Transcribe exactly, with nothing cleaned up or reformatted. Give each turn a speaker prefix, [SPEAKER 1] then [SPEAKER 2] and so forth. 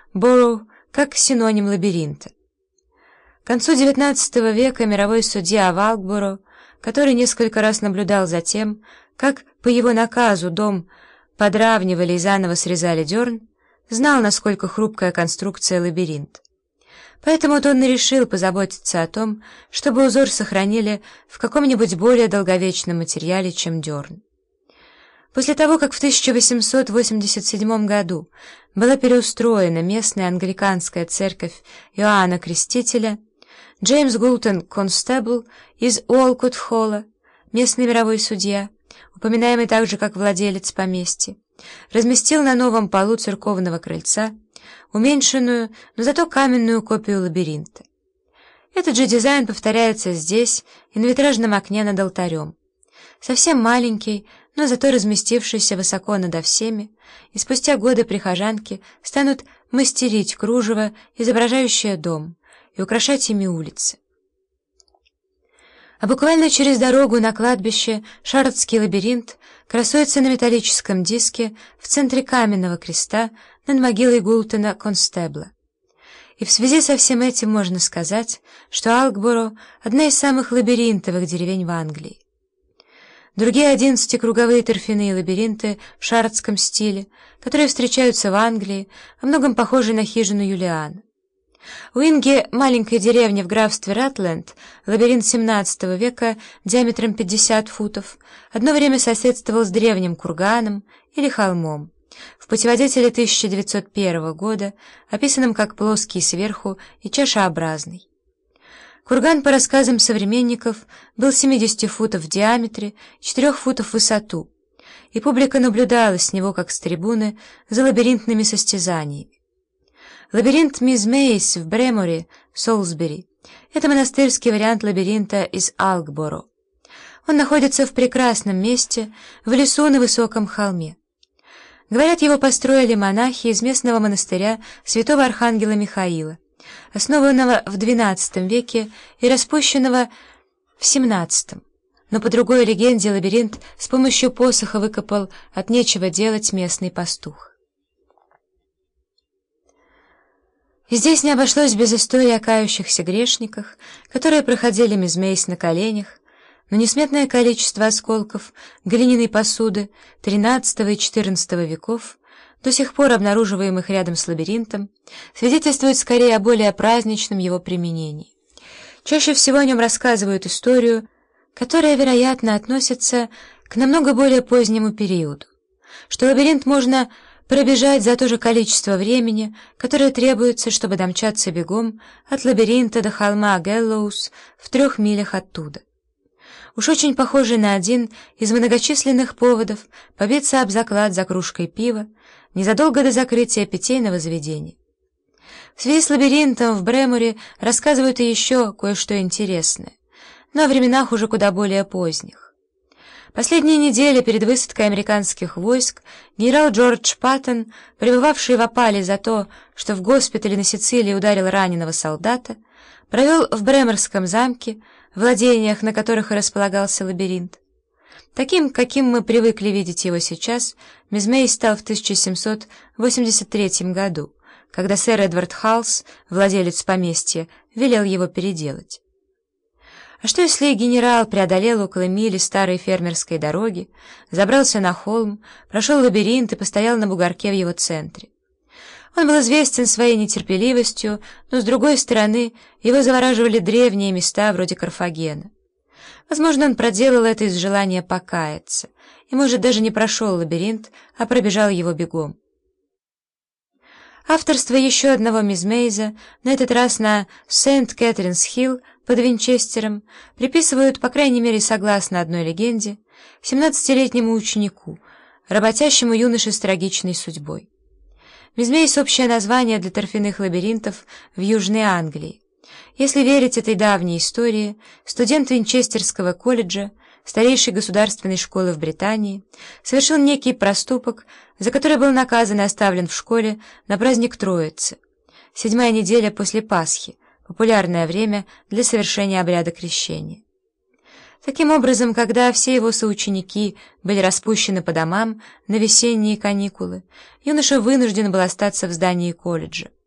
[SPEAKER 1] «borough» как синоним лабиринта. К концу девятнадцатого века мировой судья Валкборо, который несколько раз наблюдал за тем, как по его наказу дом подравнивали и заново срезали дерн, знал, насколько хрупкая конструкция лабиринт. Поэтому он и решил позаботиться о том, чтобы узор сохранили в каком-нибудь более долговечном материале, чем дерн. После того, как в тысяча восемьсот восемьдесят седьмом году была переустроена местная англиканская церковь Иоанна Крестителя, Джеймс Гултон Констебл из Уолкот-Холла, местный мировой судья, упоминаемый также как владелец поместья, разместил на новом полу церковного крыльца уменьшенную, но зато каменную копию лабиринта. Этот же дизайн повторяется здесь и на витражном окне над алтарем. Совсем маленький, но зато разместившийся высоко надо всеми, и спустя годы прихожанки станут мастерить кружево, изображающее дом, и украшать ими улицы. А буквально через дорогу на кладбище Шаротский лабиринт красуется на металлическом диске в центре каменного креста над могилой Гултона Констебла. И в связи со всем этим можно сказать, что Алкборо — одна из самых лабиринтовых деревень в Англии. Другие одиннадцатикруговые торфяные лабиринты в шаротском стиле, которые встречаются в Англии, во многом похожи на хижину Юлиана. У Инги, маленькой деревни в графстве Ратленд, лабиринт семнадцатого века диаметром пятьдесят футов, одно время соседствовал с древним курганом или холмом, в путеводителе тысяча девятьсот первого года, описанном как плоский сверху и чашеобразный. Курган, по рассказам современников, был семидесяти футов в диаметре, четырёх футов в высоту, и публика наблюдала с него, как с трибуны, за лабиринтными состязаниями. Лабиринт Мисс Мейс в Бреморе, Солсбери — это монастырский вариант лабиринта из Алкборо. Он находится в прекрасном месте, в лесу на высоком холме. Говорят, его построили монахи из местного монастыря святого архангела Михаила, основанного в двенадцатом веке и распущенного в семнадцатом. Но по другой легенде лабиринт с помощью посоха выкопал от нечего делать местный пастух. И здесь не обошлось без истории о кающихся грешниках, которые проходили мисс Мейс на коленях, но несметное количество осколков глиняной посуды тринадцатого и четырнадцатого веков, до сих пор обнаруживаемых рядом с лабиринтом, свидетельствует скорее о более праздничном его применении. Чаще всего о нем рассказывают историю, которая, вероятно, относится к намного более позднему периоду, что лабиринт можно пробежать за то же количество времени, которое требуется, чтобы домчаться бегом от лабиринта до холма Гэллоус в трех милях оттуда. Уж очень похожий на один из многочисленных поводов побиться об заклад за кружкой пива незадолго до закрытия питейного заведения. В связи с лабиринтом в Бреморе рассказывают и еще кое-что интересное, но о временах уже куда более поздних. Последние недели перед высадкой американских войск генерал Джордж Паттон, пребывавший в опале за то, что в госпитале на Сицилии ударил раненого солдата, провел в Бреморском замке, владениях, на которых и располагался лабиринт. Таким, каким мы привыкли видеть его сейчас, мисс Мейс стал в тысяча семьсот восемьдесят третьем году, когда сэр Эдвард Халс, владелец поместья, велел его переделать. А что если генерал преодолел около мили старой фермерской дороги, забрался на холм, прошел лабиринт и постоял на бугорке в его центре? Он был известен своей нетерпеливостью, но, с другой стороны, его завораживали древние места вроде Карфагена. Возможно, он проделал это из желания покаяться, и, может, даже не прошел лабиринт, а пробежал его бегом. Авторство еще одного мисс Мейза, на этот раз на Сент-Кэтринс-Хилл под Винчестером, приписывают, по крайней мере согласно одной легенде, семнадцатилетнему ученику, работящему юноше с трагичной судьбой. Мисс Мейс — общее название для торфяных лабиринтов в Южной Англии. Если верить этой давней истории, студент Винчестерского колледжа, старейшей государственной школы в Британии, совершил некий проступок, за который был наказан и оставлен в школе на праздник Троицы, седьмая неделя после Пасхи, популярное время для совершения обряда крещения. Таким образом, когда все его соученики были распущены по домам на весенние каникулы, юноша вынужден был остаться в здании колледжа.